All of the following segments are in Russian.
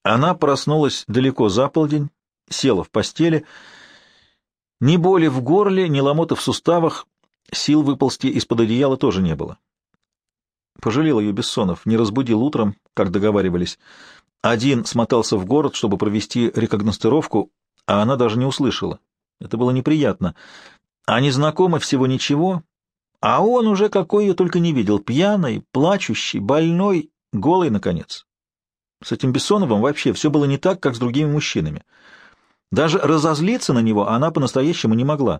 Она проснулась далеко за полдень, села в постели. Ни боли в горле, ни ломоты в суставах, сил выползти из-под одеяла тоже не было. Пожалел ее Бессонов, не разбудил утром, как договаривались. Один смотался в город, чтобы провести рекогностировку, а она даже не услышала. Это было неприятно. Они знакомы всего ничего, а он уже какой ее только не видел, пьяный, плачущий, больной, голый, наконец. С этим Бессоновым вообще все было не так, как с другими мужчинами. Даже разозлиться на него она по-настоящему не могла.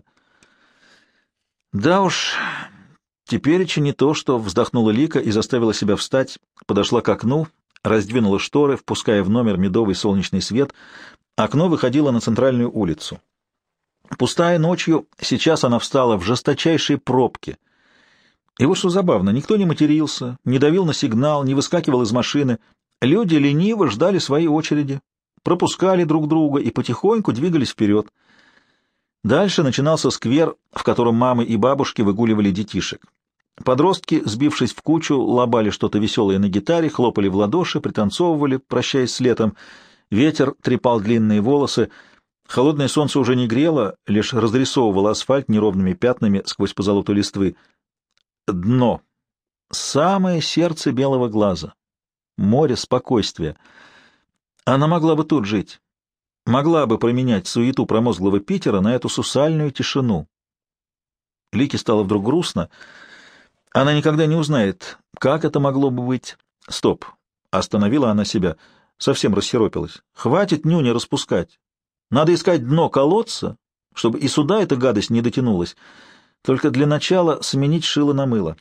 Да уж, тепереча не то, что вздохнула Лика и заставила себя встать, подошла к окну, раздвинула шторы, впуская в номер медовый солнечный свет. Окно выходило на центральную улицу. Пустая ночью, сейчас она встала в жесточайшей пробке. И вот что забавно, никто не матерился, не давил на сигнал, не выскакивал из машины. Люди лениво ждали своей очереди, пропускали друг друга и потихоньку двигались вперед. Дальше начинался сквер, в котором мамы и бабушки выгуливали детишек. Подростки, сбившись в кучу, лобали что-то веселое на гитаре, хлопали в ладоши, пританцовывали, прощаясь с летом. Ветер трепал длинные волосы. Холодное солнце уже не грело, лишь разрисовывало асфальт неровными пятнами сквозь позолоту листвы. Дно. Самое сердце белого глаза. Море спокойствия. Она могла бы тут жить. Могла бы променять суету промозглого Питера на эту сусальную тишину. Лике стало вдруг грустно. Она никогда не узнает, как это могло бы быть. Стоп. Остановила она себя. Совсем рассиропилась. Хватит нюни распускать. Надо искать дно колодца, чтобы и сюда эта гадость не дотянулась. Только для начала сменить шило на мыло.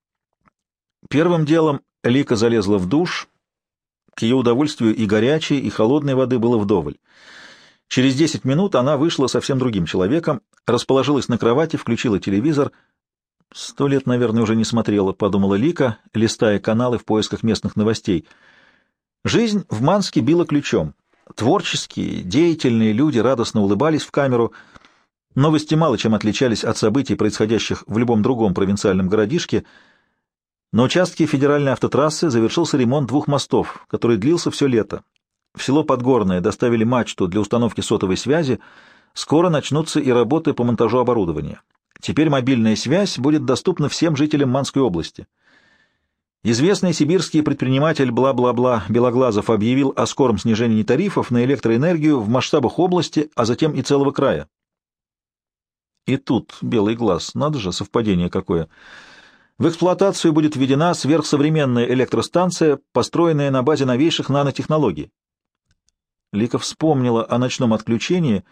Первым делом Лика залезла в душ. К ее удовольствию и горячей, и холодной воды было вдоволь. Через 10 минут она вышла совсем другим человеком, расположилась на кровати, включила телевизор. 100 лет, наверное, уже не смотрела, подумала Лика, листая каналы в поисках местных новостей. Жизнь в Манске била ключом. Творческие, деятельные люди радостно улыбались в камеру. Новости мало чем отличались от событий, происходящих в любом другом провинциальном городишке. На участке федеральной автотрассы завершился ремонт 2 мостов, который длился все лето. В село Подгорное доставили мачту для установки сотовой связи. Скоро начнутся и работы по монтажу оборудования. Теперь мобильная связь будет доступна всем жителям Манской области. Известный сибирский предприниматель бла-бла-бла Белоглазов объявил о скором снижении тарифов на электроэнергию в масштабах области, а затем и целого края. И тут белый глаз, надо же, совпадение какое. В эксплуатацию будет введена сверхсовременная электростанция, построенная на базе новейших нанотехнологий. Лика вспомнила о ночном отключении.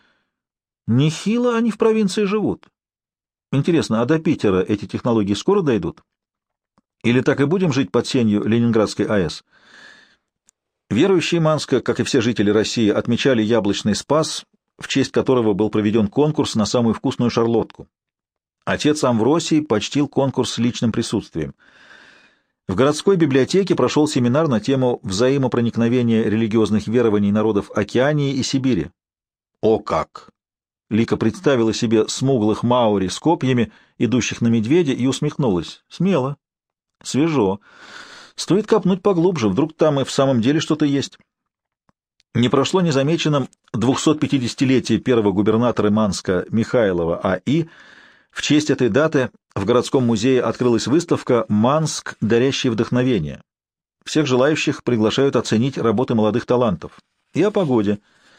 Нехило они в провинции живут. Интересно, а до Питера эти технологии скоро дойдут? Или так и будем жить под сенью Ленинградской АЭС? Верующие Манска, как и все жители России, отмечали яблочный спас, в честь которого был проведен конкурс на самую вкусную шарлотку. Отец Амвросий почтил конкурс личным присутствием. В городской библиотеке прошел семинар на тему взаимопроникновения религиозных верований народов Океании и Сибири. О как! Лика представила себе смуглых маори с копьями, идущих на медведя, и усмехнулась. Смело. Свежо. Стоит копнуть поглубже, вдруг там и в самом деле что-то есть. Не прошло незамеченным 250-летие первого губернатора Манска Михайлова А.И. В честь этой даты в городском музее открылась выставка «Манск, дарящий вдохновение». Всех желающих приглашают оценить работы молодых талантов. И о погоде.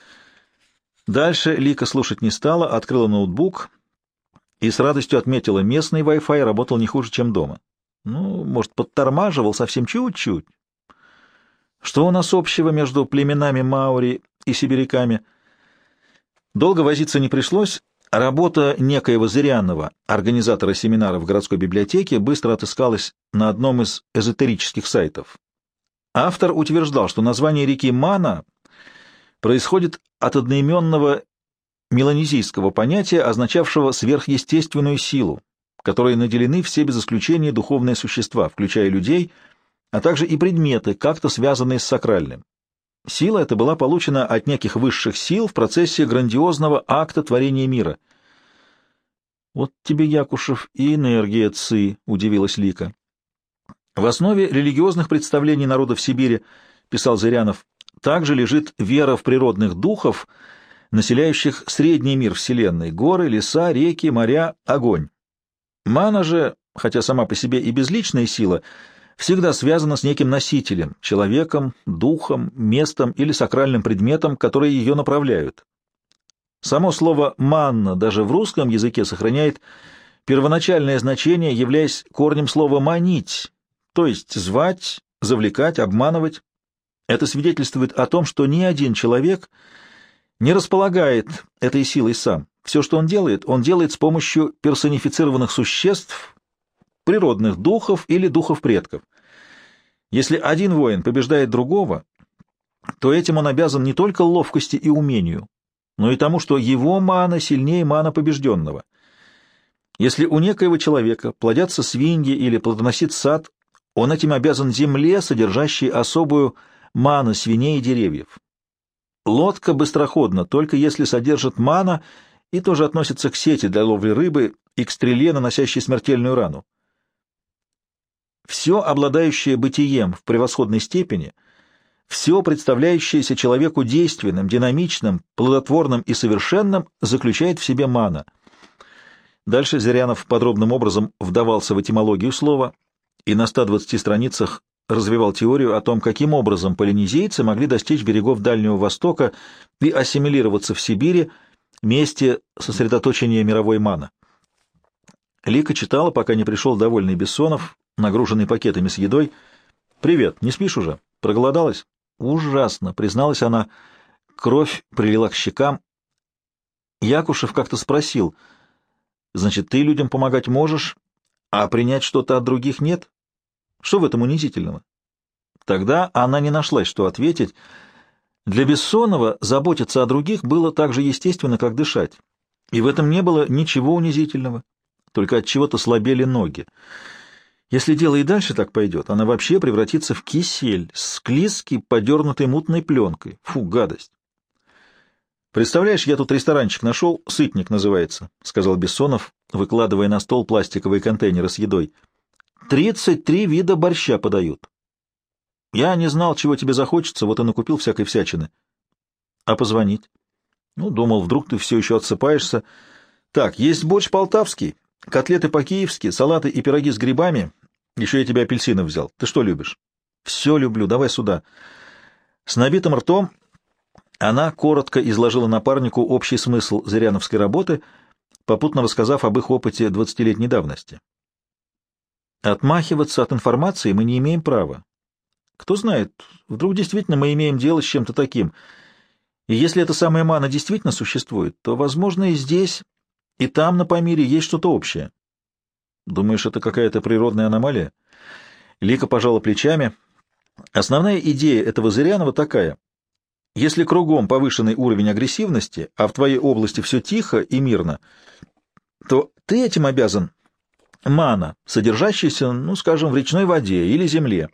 Дальше Лика слушать не стала, открыла ноутбук и с радостью отметила, местный Wi-Fi работал не хуже, чем дома. Ну, может, подтормаживал совсем чуть-чуть. Что у нас общего между племенами маори и сибиряками? Долго возиться не пришлось. Работа некоего Зырянова, организатора семинара в городской библиотеке, быстро отыскалась на одном из эзотерических сайтов. Автор утверждал, что название реки Мана происходит от одноименного меланезийского понятия, означавшего сверхъестественную силу, которой наделены все без исключения духовные существа, включая людей, а также и предметы, как-то связанные с сакральным. Сила эта была получена от неких высших сил в процессе грандиозного акта творения мира. «Вот тебе, Якушев, и энергия ци», — удивилась Лика. В основе религиозных представлений народов Сибири, писал Зырянов, также лежит вера в природных духов, населяющих средний мир Вселенной — горы, леса, реки, моря, огонь. Мана же, хотя сама по себе и безличная сила, всегда связана с неким носителем — человеком, духом, местом или сакральным предметом, которые ее направляют. Само слово «манна» даже в русском языке сохраняет первоначальное значение, являясь корнем слова «манить», то есть звать, завлекать, обманывать. Это свидетельствует о том, что ни один человек не располагает этой силой сам. Все, что он делает с помощью персонифицированных существ, природных духов или духов предков. Если один воин побеждает другого, то этим он обязан не только ловкости и умению, но и тому, что его мана сильнее мана побежденного. Если у некоего человека плодятся свиньи или плодоносит сад, он этим обязан земле, содержащей особую ману свиней и деревьев. Лодка быстроходна, только если содержит мана, и тоже относится к сети для ловли рыбы и к стреле, наносящей смертельную рану. Все, обладающее бытием в превосходной степени, все, представляющееся человеку действенным, динамичным, плодотворным и совершенным, заключает в себе мана. Дальше Зырянов подробным образом вдавался в этимологию слова и на 120 страницах развивал теорию о том, каким образом полинезийцы могли достичь берегов Дальнего Востока и ассимилироваться в Сибири, месте сосредоточения мировой маны. Лика читала, пока не пришел довольный Бессонов, нагруженный пакетами с едой. «Привет, не спишь уже? Проголодалась?» «Ужасно», — призналась она. Кровь прилила к щекам. Якушев как-то спросил: «Значит, ты людям помогать можешь, а принять что-то от других нет? Что в этом унизительного?» Тогда она не нашлась, что ответить. Для Бессонова заботиться о других было так же естественно, как дышать. И в этом не было ничего унизительного, только от чего-то слабели ноги. Если дело и дальше так пойдет, она вообще превратится в кисель, склизкий, подернутый мутной пленкой. Фу, гадость! «Представляешь, я тут ресторанчик нашел, «Сытник» называется», — сказал Бессонов, выкладывая на стол пластиковые контейнеры с едой. 33 вида борща подают. Я не знал, чего тебе захочется, вот и накупил всякой всячины. А позвонить? Ну, думал, вдруг ты все еще отсыпаешься. Так, есть борщ полтавский, котлеты по-киевски, салаты и пироги с грибами. Еще я тебе апельсинов взял. Ты что любишь? Все люблю, давай сюда. С набитым ртом она коротко изложила напарнику общий смысл зыряновской работы, попутно рассказав об их опыте 20-летней давности. Отмахиваться от информации мы не имеем права. Кто знает, вдруг действительно мы имеем дело с чем-то таким. И если эта самая мана действительно существует, то, возможно, и здесь, и там, на Памире, есть что-то общее. Думаешь, это какая-то природная аномалия? Лика пожала плечами. Основная идея этого Зырянова такая. Если кругом повышенный уровень агрессивности, а в твоей области все тихо и мирно, то ты этим обязан мана, содержащаяся, ну, скажем, в речной воде или земле.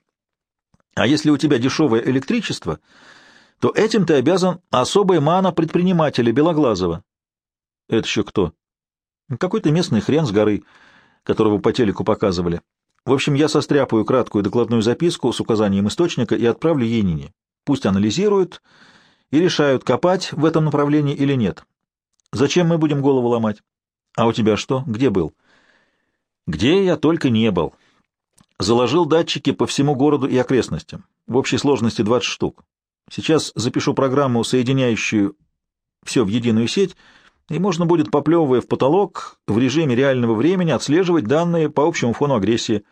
А если у тебя дешевое электричество, то этим ты обязан особой мана предпринимателя Белоглазова. Это еще кто? Какой-то местный хрен с горы, которого по телеку показывали. В общем, я состряпаю краткую докладную записку с указанием источника и отправлю ей Нине. Пусть анализируют и решают, копать в этом направлении или нет. Зачем мы будем голову ломать? А у тебя что? Где был? Где я только не был. Заложил датчики по всему городу и окрестностям. В общей сложности 20 штук. Сейчас запишу программу, соединяющую все в единую сеть, и можно будет, поплевывая в потолок, в режиме реального времени отслеживать данные по общему фону агрессии.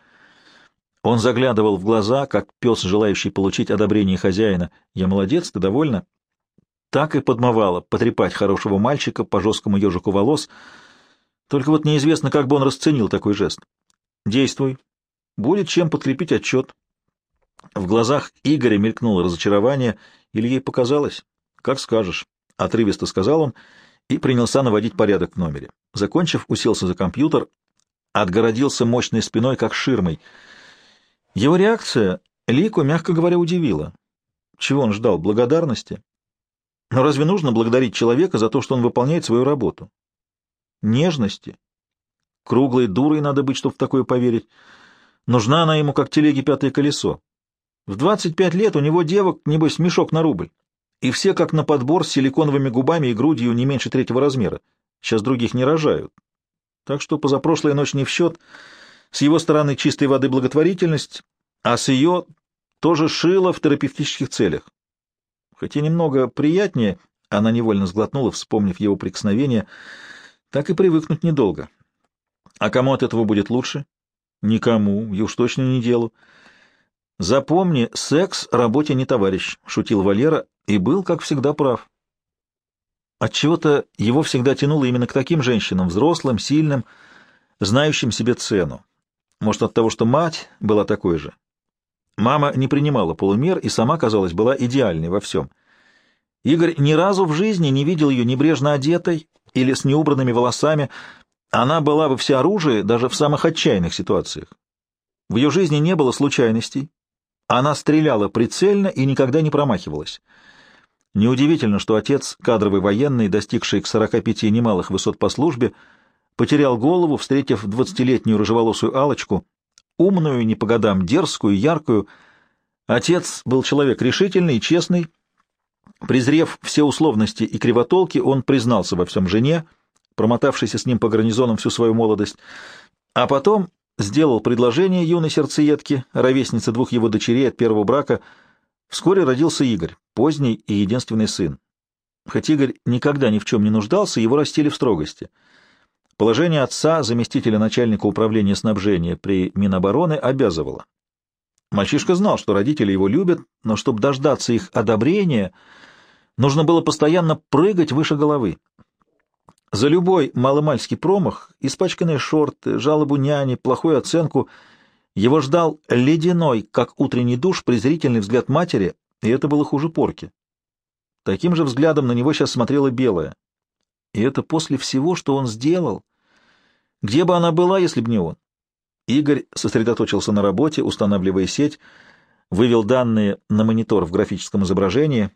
Он заглядывал в глаза, как пес, желающий получить одобрение хозяина. «Я молодец, ты довольна?» Так и подмывало потрепать хорошего мальчика по жесткому ежику волос. Только вот неизвестно, как бы он расценил такой жест. «Действуй. Будет чем подкрепить отчет». В глазах Игоря мелькнуло разочарование, или ей показалось? «Как скажешь», — отрывисто сказал он и принялся наводить порядок в номере. Закончив, уселся за компьютер, отгородился мощной спиной, как ширмой. Его реакция Лику, мягко говоря, удивила. Чего он ждал? Благодарности? Но разве нужно благодарить человека за то, что он выполняет свою работу? Нежности? Круглой дурой надо быть, чтобы в такое поверить. Нужна она ему, как телеге пятое колесо. В 25 лет у него девок, небось, мешок на рубль. И все как на подбор с силиконовыми губами и грудью не меньше третьего размера. Сейчас других не рожают. Так что позапрошлая ночь не в счет. С его стороны чистой воды благотворительность, а с ее тоже шило в терапевтических целях. Хотя немного приятнее, она невольно сглотнула, вспомнив его прикосновение, так и привыкнуть недолго. А кому от этого будет лучше? Никому, и уж точно не делу. Запомни, секс работе не товарищ, шутил Валера и был, как всегда, прав. Отчего-то его всегда тянуло именно к таким женщинам, взрослым, сильным, знающим себе цену. Может, от того, что мать была такой же. Мама не принимала полумер и сама, казалось, была идеальной во всем. Игорь ни разу в жизни не видел ее небрежно одетой или с неубранными волосами. Она была во всеоружии даже в самых отчаянных ситуациях. В ее жизни не было случайностей. Она стреляла прицельно и никогда не промахивалась. Неудивительно, что отец, кадровый военный, достигший к 45 немалых высот по службе, потерял голову, встретив 20-летнюю рыжеволосую Алочку, умную, не по годам, дерзкую, яркую. Отец был человек решительный и честный. Презрев все условности и кривотолки, он признался во всем жене, промотавшейся с ним по гарнизонам всю свою молодость, а потом сделал предложение юной сердцеедке, ровеснице двух его дочерей от первого брака. Вскоре родился Игорь, поздний и единственный сын. Хоть Игорь никогда ни в чем не нуждался, его растили в строгости. Положение отца, заместителя начальника управления снабжения при Минобороны, обязывало. Мальчишка знал, что родители его любят, но чтобы дождаться их одобрения, нужно было постоянно прыгать выше головы. За любой маломальский промах, испачканные шорты, жалобу няни, плохую оценку, его ждал ледяной, как утренний душ, презрительный взгляд матери, и это было хуже порки. Таким же взглядом на него сейчас смотрела Белая. И это после всего, что он сделал. Где бы она была, если б не он? Игорь сосредоточился на работе, устанавливая сеть, вывел данные на монитор в графическом изображении.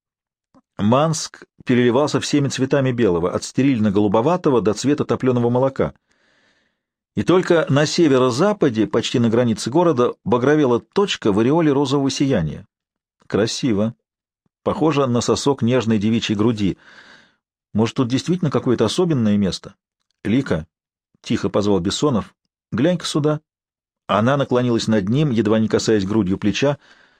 Манск переливался всеми цветами белого, от стерильно-голубоватого до цвета топленого молока. И только на северо-западе, почти на границе города, багровела точка в ореоле розового сияния. Красиво. Похоже на сосок нежной девичьей груди. Может, тут действительно какое-то особенное место? Лика, — тихо позвал Бессонов, — глянь-ка сюда. Она наклонилась над ним, едва не касаясь грудью плеча.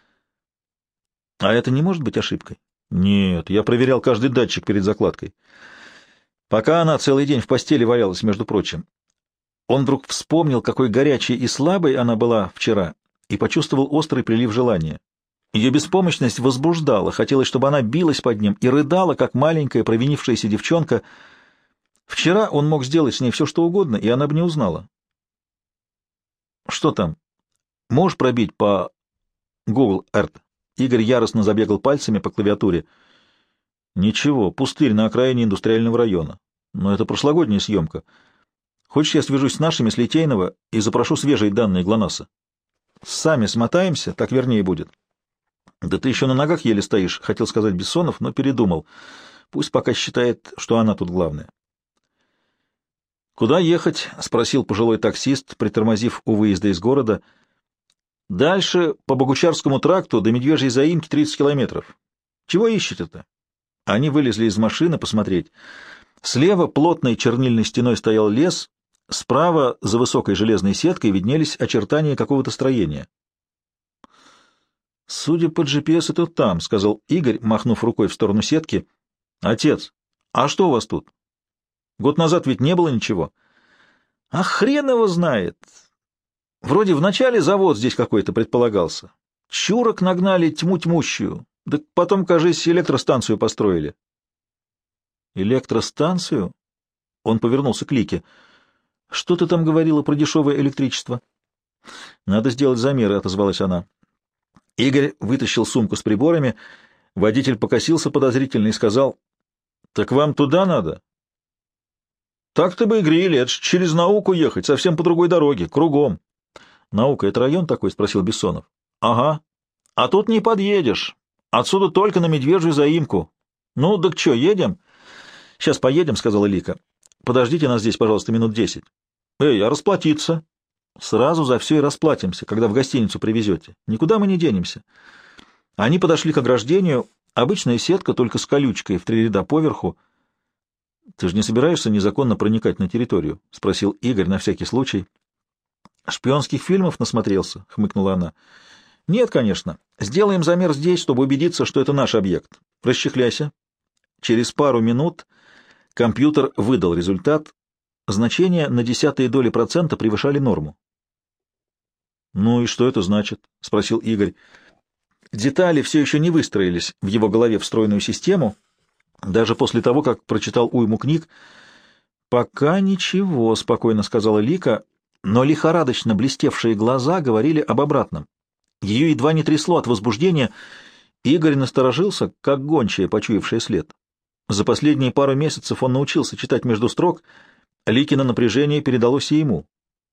А это не может быть ошибкой? Нет, я проверял каждый датчик перед закладкой. Пока она целый день в постели валялась, между прочим. Он вдруг вспомнил, какой горячей и слабой она была вчера, и почувствовал острый прилив желания. Ее беспомощность возбуждала, хотелось, чтобы она билась под ним и рыдала, как маленькая провинившаяся девчонка. Вчера он мог сделать с ней все, что угодно, и она бы не узнала. Что там? Можешь пробить по Google Earth? Игорь яростно забегал пальцами по клавиатуре. Ничего, пустырь на окраине индустриального района. Но это прошлогодняя съемка. Хочешь, я свяжусь с нашими, с Литейного, и запрошу свежие данные ГЛОНАССа? Сами смотаемся, так вернее будет. Да ты еще на ногах еле стоишь, хотел сказать Бессонов, но передумал. Пусть пока считает, что она тут главная. «Куда ехать?» — спросил пожилой таксист, притормозив у выезда из города. «Дальше по Богучарскому тракту до Медвежьей заимки 30 километров. Чего ищете-то?» Они вылезли из машины посмотреть. Слева плотной чернильной стеной стоял лес, справа за высокой железной сеткой виднелись очертания какого-то строения. «Судя по GPS, это там», — сказал Игорь, махнув рукой в сторону сетки. «Отец, а что у вас тут? Год назад ведь не было ничего». «А хрен его знает. Вроде вначале завод здесь какой-то предполагался. Чурок нагнали тьму тьмущую, да потом, кажется, электростанцию построили». «Электростанцию?» Он повернулся к Лике. «Что ты там говорила про дешевое электричество?» «Надо сделать замеры», — отозвалась она. Игорь вытащил сумку с приборами. Водитель покосился подозрительно и сказал: «Так вам туда надо?» «Так-то бы и грели, это ж через науку ехать, совсем по другой дороге, кругом». «Наука — это район такой?» — спросил Бессонов. «Ага. А тут не подъедешь. Отсюда только на Медвежью заимку. Ну, так что, едем?» «Сейчас поедем», — сказала Лика. «Подождите нас здесь, пожалуйста, минут 10. «Эй, а расплатиться?» Сразу за все и расплатимся, когда в гостиницу привезете. Никуда мы не денемся. Они подошли к ограждению. Обычная сетка, только с колючкой в 3 ряда поверху. — Ты же не собираешься незаконно проникать на территорию? — спросил Игорь на всякий случай. — Шпионских фильмов насмотрелся, — хмыкнула она. — Нет, конечно. Сделаем замер здесь, чтобы убедиться, что это наш объект. Расчехляйся. Через пару минут компьютер выдал результат. Значения на 0,1% превышали норму. — Ну и что это значит? — спросил Игорь. Детали все еще не выстроились в его голове в стройную систему, даже после того, как прочитал уйму книг. «Пока ничего», — спокойно сказала Лика, но лихорадочно блестевшие глаза говорили об обратном. Ее едва не трясло от возбуждения. Игорь насторожился, как гончая, почуявшая след. За последние пару месяцев он научился читать между строк. Ликино напряжение передалось и ему.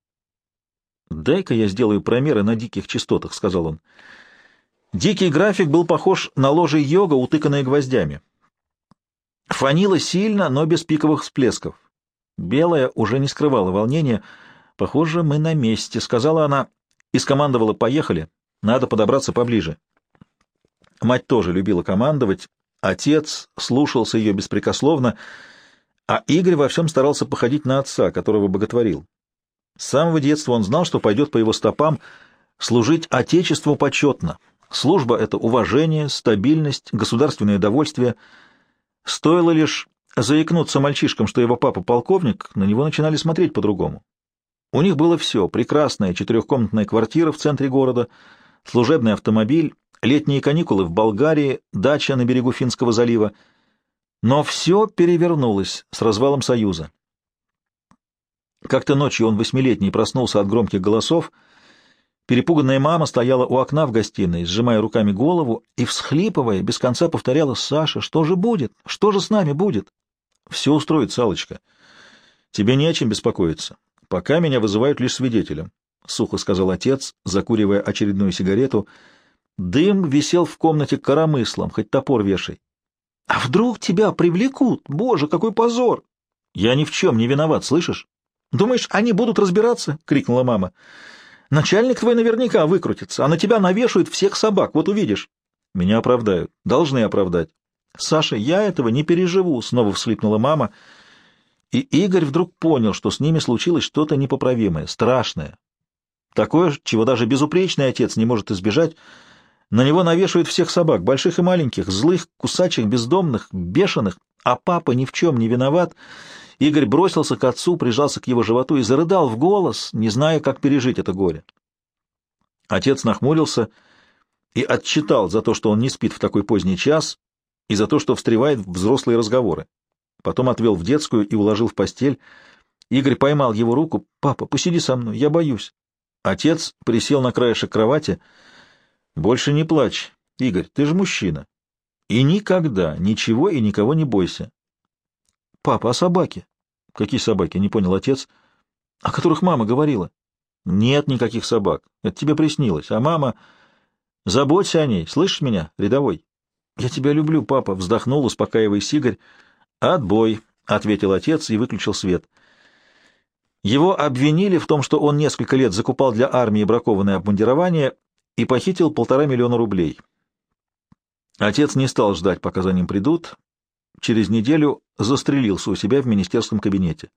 «Дай-ка я сделаю промеры на диких частотах», — сказал он. Дикий график был похож на ложе йога, утыканное гвоздями. Фонило сильно, но без пиковых всплесков. Белая уже не скрывала волнения. «Похоже, мы на месте», — сказала она и скомандовала: «Поехали, надо подобраться поближе». Мать тоже любила командовать, отец слушался ее беспрекословно, а Игорь во всем старался походить на отца, которого боготворил. С самого детства он знал, что пойдет по его стопам. Служить Отечеству почетно. Служба — это уважение, стабильность, государственное довольствие. Стоило лишь заикнуться мальчишкам, что его папа полковник, на него начинали смотреть по-другому. У них было все: прекрасная 4-комнатная квартира в центре города, служебный автомобиль, летние каникулы в Болгарии, дача на берегу Финского залива. Но все перевернулось с развалом Союза. Как-то ночью он, 8-летний, проснулся от громких голосов. Перепуганная мама стояла у окна в гостиной, сжимая руками голову и, всхлипывая, без конца повторяла: «Саша, что же будет? Что же с нами будет?» «Все устроит, Салочка. Тебе не о чем беспокоиться. Пока меня вызывают лишь свидетелем», — сухо сказал отец, закуривая очередную сигарету. Дым висел в комнате коромыслом, хоть топор вешай. «А вдруг тебя привлекут? Боже, какой позор!» «Я ни в чем не виноват, слышишь?» «Думаешь, они будут разбираться?» — крикнула мама. «Начальник твой наверняка выкрутится, а на тебя навешают всех собак, вот увидишь». «Меня оправдают. Должны оправдать». «Саша, я этого не переживу», — снова всхлипнула мама. И Игорь вдруг понял, что с ними случилось что-то непоправимое, страшное. Такое, чего даже безупречный отец не может избежать. На него навешивают всех собак, больших и маленьких, злых, кусачих, бездомных, бешеных, а папа ни в чем не виноват. Игорь бросился к отцу, прижался к его животу и зарыдал в голос, не зная, как пережить это горе. Отец нахмурился и отчитал за то, что он не спит в такой поздний час, и за то, что встревает в взрослые разговоры. Потом отвел в детскую и уложил в постель. Игорь поймал его руку. «Папа, посиди со мной, я боюсь». Отец присел на краешек кровати. «Больше не плачь, Игорь, ты же мужчина. И никогда ничего и никого не бойся». «Папа, а собаки?» «Какие собаки?» — не понял отец. «О которых мама говорила». «Нет никаких собак. Это тебе приснилось. А мама... Заботься о ней. Слышишь меня, рядовой?» «Я тебя люблю, папа», — вздохнул, успокаиваясь Игорь. «Отбой», — ответил отец и выключил свет. Его обвинили в том, что он несколько лет закупал для армии бракованное обмундирование и похитил 1,5 миллиона рублей. Отец не стал ждать, пока за ним придут. Через неделю застрелился у себя в министерском кабинете.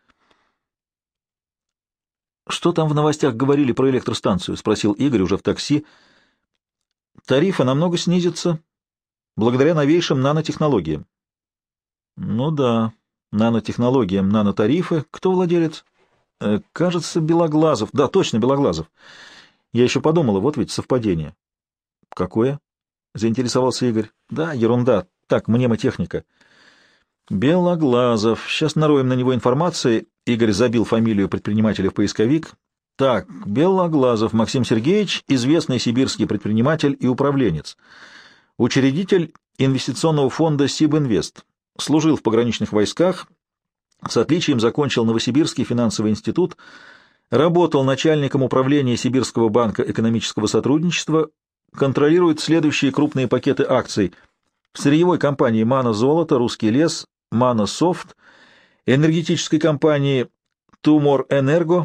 «Что там в новостях говорили про электростанцию?» — спросил Игорь уже в такси. «Тарифы намного снизятся благодаря новейшим нанотехнологиям». «Ну да, нанотехнологиям, нанотарифы. Кто владелец?» «Кажется, Белоглазов. Да, точно, Белоглазов. Я еще подумала, вот ведь совпадение». «Какое?» — заинтересовался Игорь. «Да, ерунда. Так, мнемотехника». «Белоглазов. Сейчас нароем на него информации». Игорь забил фамилию предпринимателя в поисковик. «Так, Белоглазов Максим Сергеевич, известный сибирский предприниматель и управленец. Учредитель инвестиционного фонда «Сибинвест». Служил в пограничных войсках. С отличием закончил Новосибирский финансовый институт. Работал начальником управления Сибирского банка экономического сотрудничества. Контролирует следующие крупные пакеты акций в сырьевой компании «Мано-Золото», «Русский лес», «Мано-Софт», энергетической компании «Тумор Энерго»,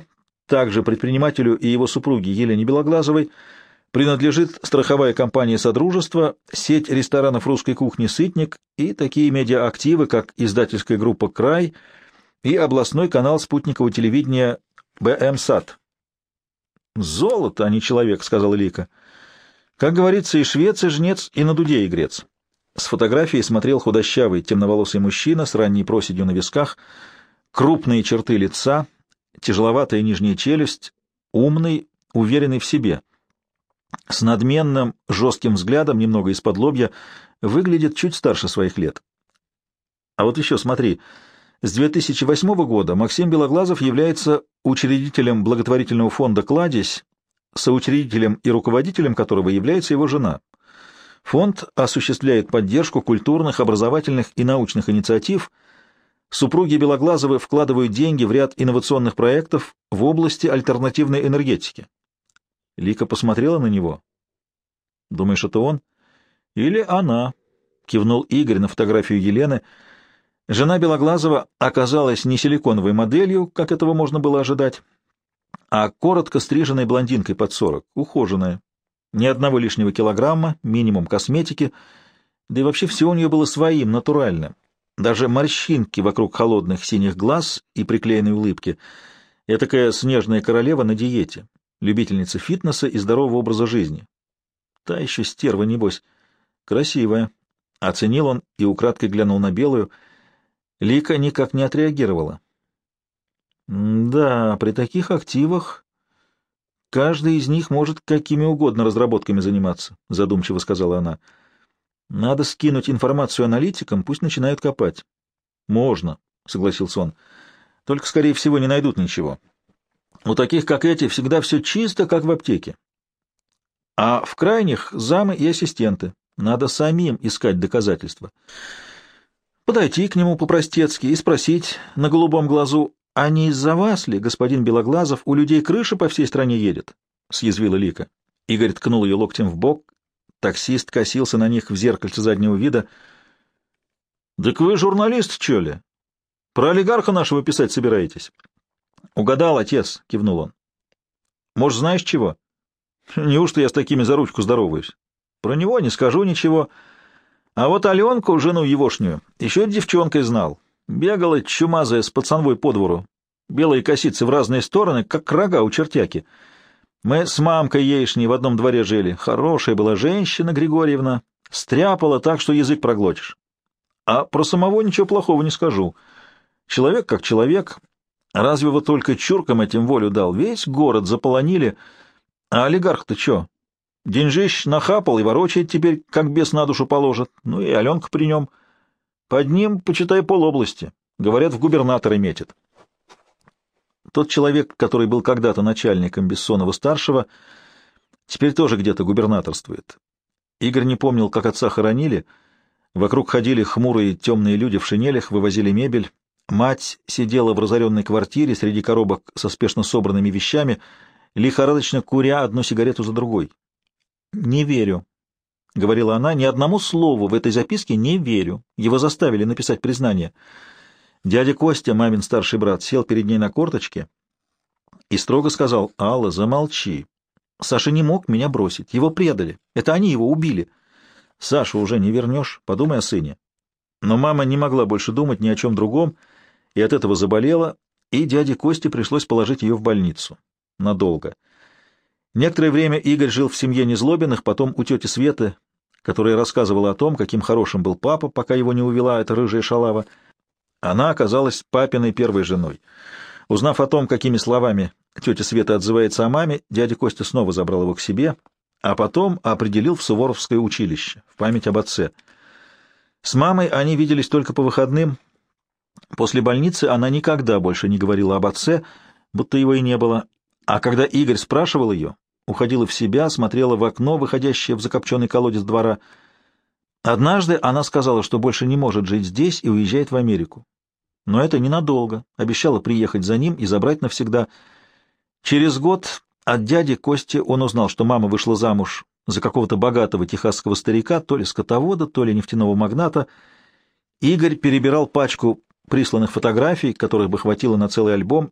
Также предпринимателю и его супруге Елене Белоглазовой принадлежит страховая компания «Содружество», сеть ресторанов русской кухни «Сытник» и такие медиа-активы, как издательская группа «Край» и областной канал спутникового телевидения БМСАТ. «Золото, а не человек», — сказала Лика. Как говорится, и швец, и жнец, и на дуде игрец. С фотографии смотрел худощавый, темноволосый мужчина с ранней проседью на висках, крупные черты лица, тяжеловатая нижняя челюсть, умный, уверенный в себе. С надменным, жестким взглядом, немного из-под лобья, выглядит чуть старше своих лет. А вот еще смотри, с 2008 года Максим Белоглазов является учредителем благотворительного фонда «Кладезь», соучредителем и руководителем которого является его жена. Фонд осуществляет поддержку культурных, образовательных и научных инициатив. Супруги Белоглазовы вкладывают деньги в ряд инновационных проектов в области альтернативной энергетики. Лика посмотрела на него. «Думаешь, это он?» «Или она?» — кивнул Игорь на фотографию Елены. Жена Белоглазова оказалась не силиконовой моделью, как этого можно было ожидать, а коротко стриженной блондинкой под 40, ухоженная. Ни одного лишнего килограмма, минимум косметики, да и вообще все у нее было своим, натуральным. Даже морщинки вокруг холодных синих глаз и приклеенной улыбки. Этакая снежная королева на диете, любительница фитнеса и здорового образа жизни. Та еще стерва, небось. Красивая. Оценил он и украдкой глянул на белую. Лика никак не отреагировала. Да, при таких активах каждый из них может какими угодно разработками заниматься, задумчиво сказала она. Надо скинуть информацию аналитикам, пусть начинают копать. Можно, согласился он. Только, скорее всего, не найдут ничего. У таких, как эти, всегда все чисто, как в аптеке. А в крайних — замы и ассистенты. Надо самим искать доказательства. Подойти к нему по-простецки и спросить на голубом глазу: «А не из-за вас ли, господин Белоглазов, у людей крыша по всей стране едет?» — съязвила Лика. Игорь ткнул ее локтем в бок. Таксист косился на них в зеркальце заднего вида. «Так вы журналист, чё ли? Про олигарха нашего писать собираетесь?» «Угадал, отец», — кивнул он. «Может, знаешь чего?» «Неужто я с такими за ручку здороваюсь?» «Про него не скажу ничего. А вот Аленку, жену егошнюю, еще девчонкой знал. Бегала чумазая с пацанвой по двору. Белые косицы в разные стороны, как рога у чертяки. Мы с мамкой ейшней в одном дворе жили. Хорошая была женщина, Григорьевна. Стряпала так, что язык проглотишь. А про самого ничего плохого не скажу. Человек как человек. Разве вот только чуркам этим волю дал? Весь город заполонили. А олигарх-то чё? Деньжищ нахапал и ворочает теперь, как бес на душу положит. Ну и Аленка при нем. Под ним, почитай, полобласти. Говорят, в губернаторы метит. Тот человек, который был когда-то начальником Бессонова-старшего, теперь тоже где-то губернаторствует. Игорь не помнил, как отца хоронили. Вокруг ходили хмурые темные люди в шинелях, вывозили мебель. Мать сидела в разоренной квартире среди коробок со спешно собранными вещами, лихорадочно куря одну сигарету за другой. «Не верю», — говорила она, — «ни одному слову в этой записке не верю. Его заставили написать признание». Дядя Костя, мамин старший брат, сел перед ней на корточке и строго сказал: «Алла, замолчи. Саша не мог меня бросить. Его предали. Это они его убили. Сашу уже не вернешь. Подумай о сыне». Но мама не могла больше думать ни о чем другом, и от этого заболела, и дяде Косте пришлось положить ее в больницу. Надолго. Некоторое время Игорь жил в семье Незлобиных, потом у тети Светы, которая рассказывала о том, каким хорошим был папа, пока его не увела эта рыжая шалава. Она оказалась папиной первой женой. Узнав о том, какими словами тетя Света отзывается о маме, дядя Костя снова забрал его к себе, а потом определил в Суворовское училище, в память об отце. С мамой они виделись только по выходным. После больницы она никогда больше не говорила об отце, будто его и не было. А когда Игорь спрашивал ее, уходила в себя, смотрела в окно, выходящее в закопченный колодец двора. Однажды она сказала, что больше не может жить здесь и уезжает в Америку. Но это ненадолго. Обещала приехать за ним и забрать навсегда. Через год от дяди Кости он узнал, что мама вышла замуж за какого-то богатого техасского старика, то ли скотовода, то ли нефтяного магната. Игорь перебирал пачку присланных фотографий, которых бы хватило на целый альбом.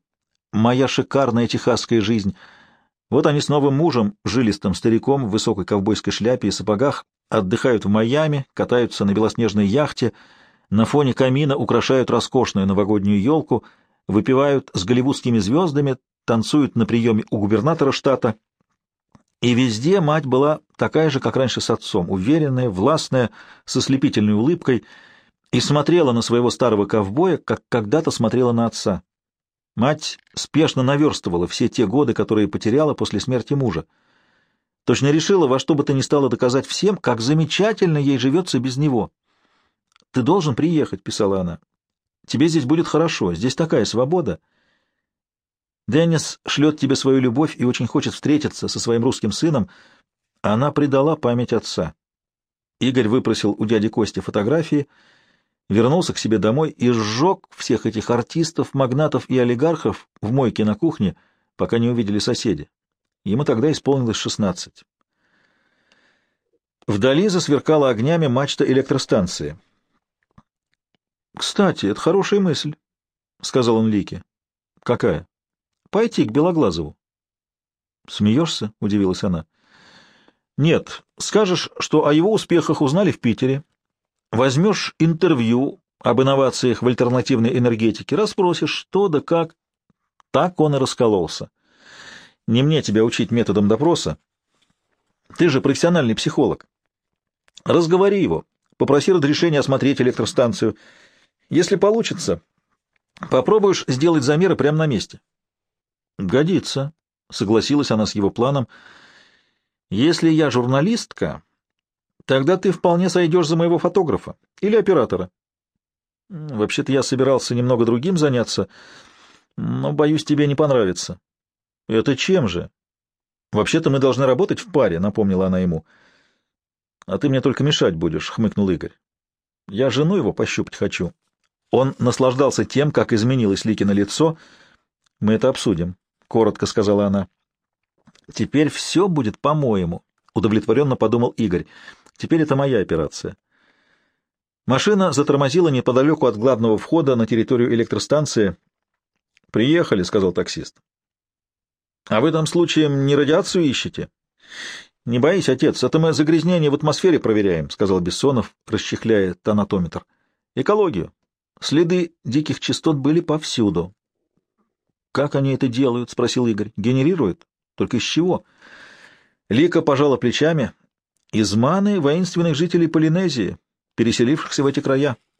моя шикарная техасская жизнь. Вот они с новым мужем, жилистым стариком в высокой ковбойской шляпе и сапогах, отдыхают в Майами, катаются на белоснежной яхте, на фоне камина украшают роскошную новогоднюю елку, выпивают с голливудскими звездами, танцуют на приеме у губернатора штата. И везде мать была такая же, как раньше с отцом, уверенная, властная, со слепительной улыбкой, и смотрела на своего старого ковбоя, как когда-то смотрела на отца. Мать спешно наверстывала все те годы, которые потеряла после смерти мужа. Точно решила во что бы то ни стало доказать всем, как замечательно ей живется без него. «Ты должен приехать», — писала она. «Тебе здесь будет хорошо, здесь такая свобода. Деннис шлет тебе свою любовь и очень хочет встретиться со своим русским сыном». Она предала память отца. Игорь выпросил у дяди Кости фотографии, вернулся к себе домой и сжег всех этих артистов, магнатов и олигархов в мойке на кухне, пока не увидели соседи. Ему тогда исполнилось 16. Вдали засверкала огнями мачта электростанции. «Кстати, это хорошая мысль», — сказал он Лике. «Какая?» «Пойти к Белоглазову». «Смеешься?» — удивилась она. «Нет, скажешь, что о его успехах узнали в Питере. Возьмешь интервью об инновациях в альтернативной энергетике, расспросишь, что да как». Так он и раскололся. «Не мне тебя учить методом допроса. Ты же профессиональный психолог. Разговори его, попроси разрешения осмотреть электростанцию. Если получится, попробуешь сделать замеры прямо на месте». «Годится», — согласилась она с его планом. «Если я журналистка, тогда ты вполне сойдешь за моего фотографа или оператора. Вообще-то я собирался немного другим заняться, но, боюсь, тебе не понравится». «Это чем же?» «Вообще-то мы должны работать в паре», — напомнила она ему. «А ты мне только мешать будешь», — хмыкнул Игорь. «Я жену его пощупать хочу». Он наслаждался тем, как изменилось Ликино лицо. «Мы это обсудим», — коротко сказала она. «Теперь все будет по-моему», — удовлетворенно подумал Игорь. «Теперь это моя операция». Машина затормозила неподалеку от главного входа на территорию электростанции. «Приехали», — сказал таксист. «А вы там случаем не радиацию ищете?» «Не боись, отец, это мы загрязнение в атмосфере проверяем», — сказал Бессонов, расчехляя тонатометр. «Экологию. Следы диких частот были повсюду». «Как они это делают?» — спросил Игорь. «Генерируют? Только из чего?» Лика пожала плечами. «Из маны воинственных жителей Полинезии, переселившихся в эти края».